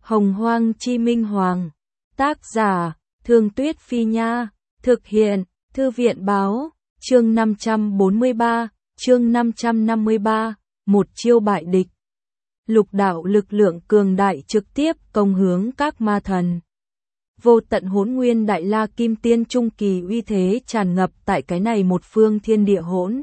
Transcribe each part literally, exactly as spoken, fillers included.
Hồng Hoang Chi Minh Hoàng. Tác giả, Thương Tuyết Phi Nha. Thực hiện, Thư viện Báo. Chương năm trăm bốn mươi ba, chương năm trăm năm mươi ba, một chiêu bại địch. Lục đạo lực lượng cường đại trực tiếp công hướng các ma thần. Vô tận hỗn nguyên đại la kim tiên trung kỳ uy thế tràn ngập tại cái này một phương thiên địa hỗn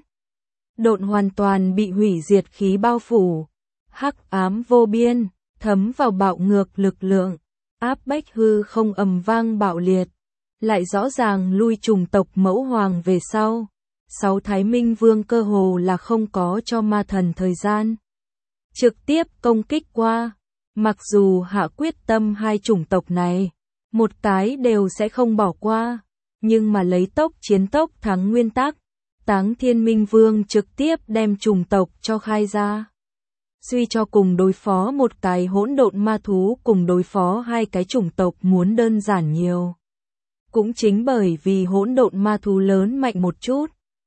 độn hoàn toàn bị hủy diệt khí bao phủ, hắc ám vô biên, thấm vào bạo ngược lực lượng, áp bách hư không ầm vang bạo liệt, lại rõ ràng lui trùng tộc mẫu hoàng về sau. Sáu Thái Minh Vương cơ hồ là không có cho ma thần thời gian trực tiếp công kích qua, mặc dù hạ quyết tâm hai chủng tộc này, một cái đều sẽ không bỏ qua, nhưng mà lấy tốc chiến tốc thắng nguyên tắc, Táng Thiên Minh Vương trực tiếp đem chủng tộc cho khai ra. Suy cho cùng đối phó một cái hỗn độn ma thú cùng đối phó hai cái chủng tộc muốn đơn giản nhiều. Cũng chính bởi vì hỗn độn ma thú lớn mạnh một chút,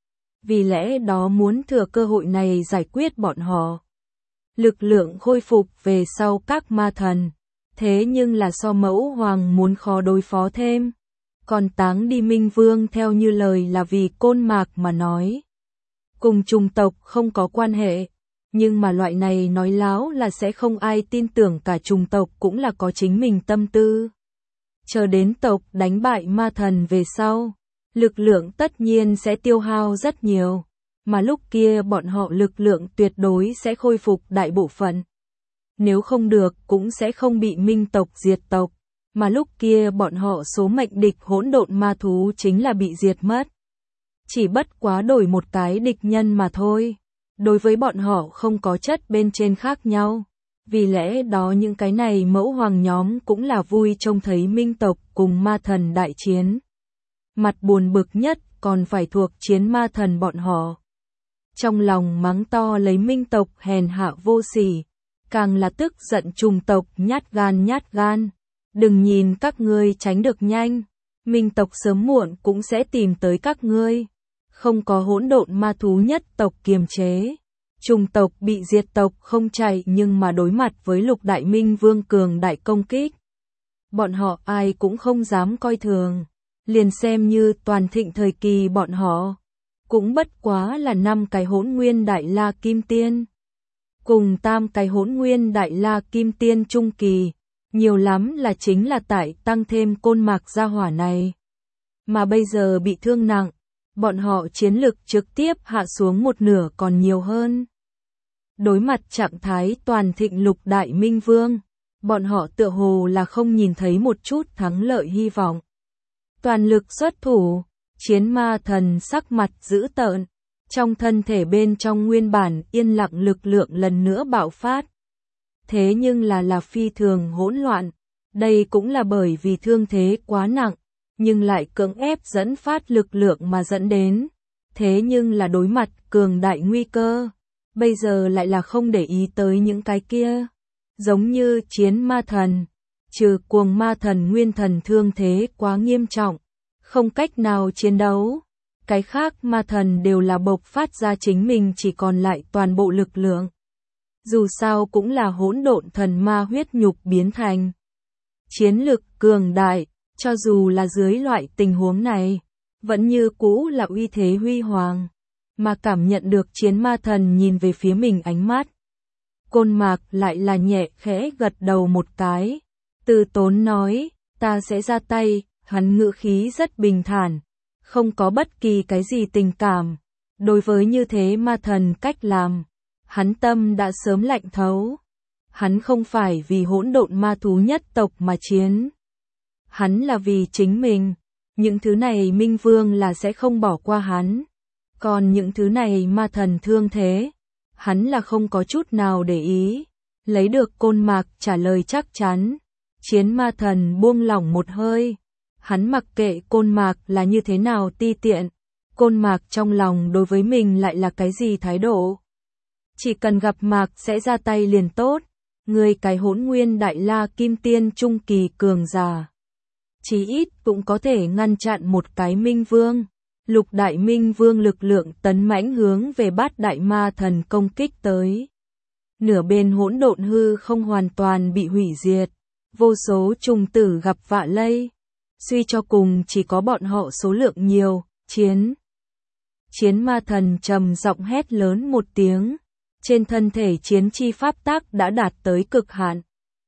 vì lẽ đó muốn thừa cơ hội này giải quyết bọn họ. Lực lượng khôi phục về sau các ma thần, thế nhưng là so mẫu hoàng muốn khó đối phó thêm. Còn Táng đi Minh Vương theo như lời là vì côn mạc mà nói. Cùng chủng tộc không có quan hệ, nhưng mà loại này nói láo là sẽ không ai tin tưởng, cả chủng tộc cũng là có chính mình tâm tư. Chờ đến tộc đánh bại ma thần về sau, lực lượng tất nhiên sẽ tiêu hao rất nhiều, mà lúc kia bọn họ lực lượng tuyệt đối sẽ khôi phục đại bộ phận. Nếu không được cũng sẽ không bị minh tộc diệt tộc, mà lúc kia bọn họ số mệnh địch hỗn độn ma thú chính là bị diệt mất. Chỉ bất quá đổi một cái địch nhân mà thôi, đối với bọn họ không có chất bên trên khác nhau. Vì lẽ đó những cái này mẫu hoàng nhóm cũng là vui trông thấy minh tộc cùng ma thần đại chiến. Mặt buồn bực nhất còn phải thuộc chiến ma thần bọn họ. Trong lòng mắng to lấy minh tộc hèn hạ vô sỉ, càng là tức giận trùng tộc nhát gan nhát gan. Đừng nhìn các ngươi tránh được nhanh, minh tộc sớm muộn cũng sẽ tìm tới các ngươi. Không có hỗn độn ma thú nhất tộc kiềm chế, trùng tộc bị diệt tộc không chạy, nhưng mà đối mặt với lục đại minh vương cường đại công kích, bọn họ ai cũng không dám coi thường. Liền xem như toàn thịnh thời kỳ bọn họ, cũng bất quá là năm cái hỗn nguyên đại la kim tiên, cùng tam cái hỗn nguyên đại la kim tiên trung kỳ, nhiều lắm là chính là tại tăng thêm côn mạc gia hỏa này. Mà bây giờ bị thương nặng, bọn họ chiến lực trực tiếp hạ xuống một nửa còn nhiều hơn. Đối mặt trạng thái toàn thịnh lục đại minh vương, bọn họ tựa hồ là không nhìn thấy một chút thắng lợi hy vọng. Toàn lực xuất thủ, chiến ma thần sắc mặt dữ tợn, trong thân thể bên trong nguyên bản yên lặng lực lượng lần nữa bạo phát. Thế nhưng là là phi thường hỗn loạn, đây cũng là bởi vì thương thế quá nặng, nhưng lại cưỡng ép dẫn phát lực lượng mà dẫn đến. Thế nhưng là đối mặt cường đại nguy cơ, bây giờ lại là không để ý tới những cái kia. Giống như chiến ma thần, trừ cuồng ma thần nguyên thần thương thế quá nghiêm trọng, không cách nào chiến đấu. Cái khác ma thần đều là bộc phát ra chính mình chỉ còn lại toàn bộ lực lượng. Dù sao cũng là hỗn độn thần ma huyết nhục biến thành. Chiến lực cường đại, cho dù là dưới loại tình huống này, vẫn như cũ là uy thế huy hoàng. Mà cảm nhận được chiến ma thần nhìn về phía mình ánh mắt, côn mạc lại là nhẹ khẽ gật đầu một cái. Từ Tốn nói, ta sẽ ra tay. Hắn ngữ khí rất bình thản, không có bất kỳ cái gì tình cảm. Đối với như thế ma thần cách làm, hắn tâm đã sớm lạnh thấu. Hắn không phải vì hỗn độn ma thú nhất tộc mà chiến, hắn là vì chính mình. Những thứ này minh vương là sẽ không bỏ qua hắn. Còn những thứ này ma thần thương thế, hắn là không có chút nào để ý. Lấy được côn mạc trả lời chắc chắn, chiến ma thần buông lỏng một hơi. Hắn mặc kệ côn mạc là như thế nào ti tiện, côn mạc trong lòng đối với mình lại là cái gì thái độ. Chỉ cần gặp mạc sẽ ra tay liền tốt, người cái hỗn nguyên đại la kim tiên trung kỳ cường giả. Chí ít cũng có thể ngăn chặn một cái minh vương. Lục đại minh vương lực lượng tấn mãnh hướng về bát đại ma thần công kích tới. Nửa bên hỗn độn hư không hoàn toàn bị hủy diệt. vô số trùng tử gặp vạ lây. Suy cho cùng chỉ có bọn họ số lượng nhiều, chiến. Chiến ma thần trầm giọng hét lớn một tiếng. Trên thân thể chiến chi pháp tác đã đạt tới cực hạn.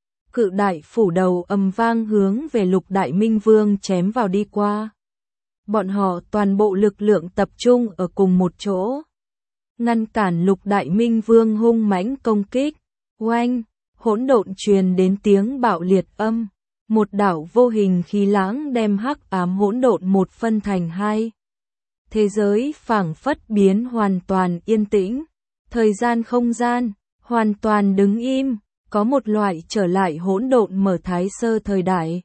Cự đại phủ đầu ầm vang hướng về Lục Đại Minh Vương chém vào đi qua. Bọn họ toàn bộ lực lượng tập trung ở cùng một chỗ. Ngăn cản Lục Đại Minh Vương hung mãnh công kích. Oanh, hỗn độn truyền đến tiếng bạo liệt âm. Một đạo vô hình khí lãng đem hắc ám hỗn độn một phân thành hai. Thế giới phảng phất biến hoàn toàn yên tĩnh. Thời gian không gian, hoàn toàn đứng im. Có một loại trở lại hỗn độn mở thái sơ thời đại.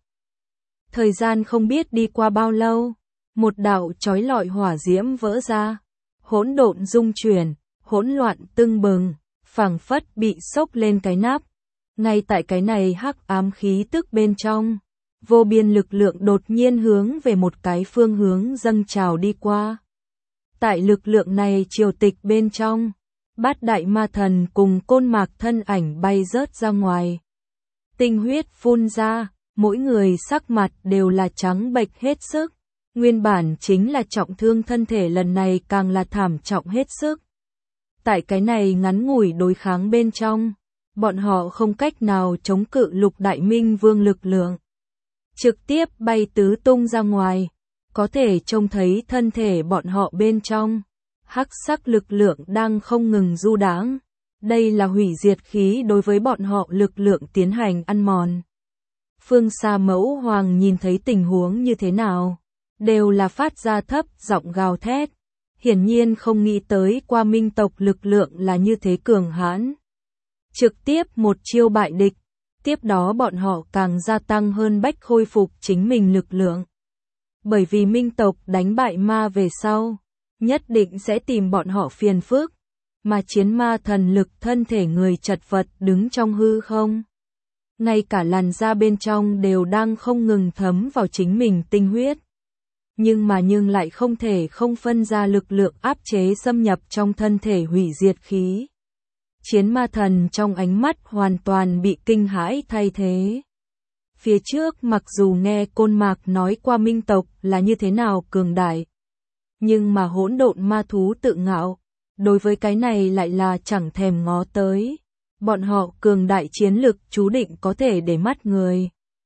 Thời gian không biết đi qua bao lâu. Một đạo chói lọi hỏa diễm vỡ ra. Hỗn độn rung chuyển, hỗn loạn tưng bừng, phảng phất bị sốc lên cái nắp. Ngay tại cái này hắc ám khí tức bên trong, vô biên lực lượng đột nhiên hướng về một cái phương hướng dâng trào đi qua. Tại lực lượng này triều tịch bên trong, Bát đại ma thần cùng Côn Mạc thân ảnh bay rớt ra ngoài. Tinh huyết phun ra, mỗi người sắc mặt đều là trắng bệch hết sức. Nguyên bản chính là trọng thương thân thể lần này càng là thảm trọng hết sức. Tại cái này ngắn ngủi đối kháng bên trong, bọn họ không cách nào chống cự Lục Đại Minh Vương lực lượng. Trực tiếp bay tứ tung ra ngoài, có thể trông thấy thân thể bọn họ bên trong. Hắc sắc lực lượng đang không ngừng du đãng. Đây là hủy diệt khí đối với bọn họ lực lượng tiến hành ăn mòn. Phương xa Mẫu Hoàng nhìn thấy tình huống như thế nào, đều là phát ra thấp giọng gào thét. Hiển nhiên không nghĩ tới qua Minh tộc lực lượng là như thế cường hãn. Trực tiếp một chiêu bại địch, tiếp đó bọn họ càng gia tăng hơn bách khôi phục chính mình lực lượng. Bởi vì Minh tộc đánh bại ma về sau, nhất định sẽ tìm bọn họ phiền phức, mà chiến ma thần lực thân thể người chật vật đứng trong hư không. Ngay cả làn da bên trong đều đang không ngừng thấm vào chính mình tinh huyết. Nhưng mà nhưng lại không thể không phân ra lực lượng áp chế xâm nhập trong thân thể hủy diệt khí. Chiến ma thần trong ánh mắt hoàn toàn bị kinh hãi thay thế. Phía trước mặc dù nghe Côn Mạc nói qua Minh tộc là như thế nào cường đại, nhưng mà hỗn độn ma thú tự ngạo, đối với cái này lại là chẳng thèm ngó tới. Bọn họ cường đại chiến lực chú định có thể để mắt người.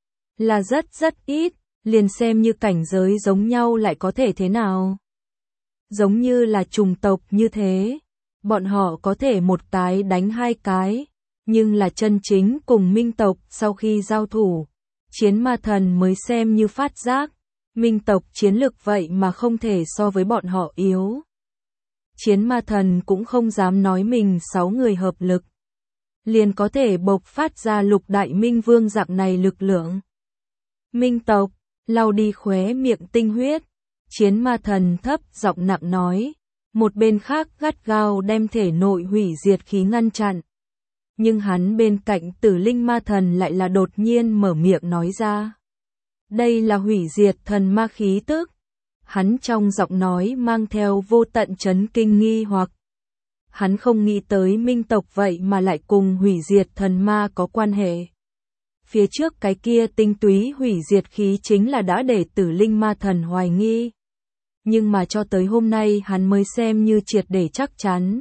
Là rất rất ít, liền xem như cảnh giới giống nhau lại có thể thế nào. Giống như là trùng tộc như thế, bọn họ có thể một cái đánh hai cái, nhưng là chân chính cùng Minh tộc sau khi giao thủ, chiến ma thần mới xem như phát giác. Minh tộc chiến lực vậy mà không thể so với bọn họ yếu. Chiến ma thần cũng không dám nói mình sáu người hợp lực, liền có thể bộc phát ra Lục Đại Minh Vương dạng này lực lượng. Minh tộc, lau đi khóe miệng tinh huyết, chiến ma thần thấp giọng nặng nói, một bên khác gắt gao đem thể nội hủy diệt khí ngăn chặn. Nhưng hắn bên cạnh Tử Linh ma thần lại là đột nhiên mở miệng nói ra. Đây là hủy diệt thần ma khí tức. Hắn trong giọng nói mang theo vô tận chấn kinh nghi hoặc. Hắn không nghĩ tới Minh tộc vậy mà lại cùng hủy diệt thần ma có quan hệ. Phía trước cái kia tinh túy hủy diệt khí chính là đã để Tử Linh ma thần hoài nghi. Nhưng mà cho tới hôm nay hắn mới xem như triệt để chắc chắn.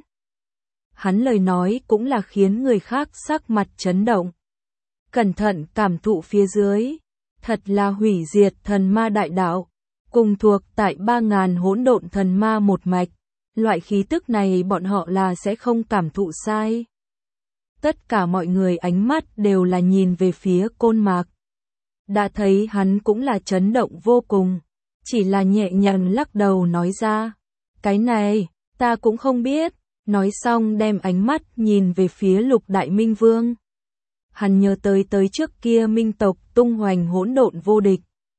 Hắn lời nói cũng là khiến người khác sắc mặt chấn động. Cẩn thận cảm thụ phía dưới. Thật là hủy diệt thần ma đại đạo. Cùng thuộc tại ba ngàn hỗn độn thần ma một mạch. Loại khí tức này bọn họ là sẽ không cảm thụ sai. Tất cả mọi người ánh mắt đều là nhìn về phía Côn Mạc. Đã thấy hắn cũng là chấn động vô cùng. Chỉ là nhẹ nhàng lắc đầu nói ra. Cái này, ta cũng không biết. Nói xong đem ánh mắt nhìn về phía Lục Đại Minh Vương. Hắn nhớ tới tới trước kia Minh tộc tung hoành hỗn độn vô địch.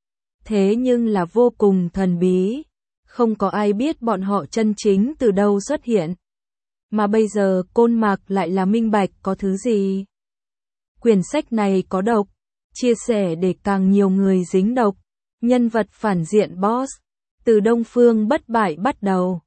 Thế nhưng là vô cùng thần bí. Không có ai biết bọn họ chân chính từ đâu xuất hiện. Mà bây giờ Côn Mạc lại là minh bạch có thứ gì. Quyển sách này có độc. Chia sẻ để càng nhiều người dính độc. Nhân vật phản diện boss. Từ Đông Phương bất bại bắt đầu.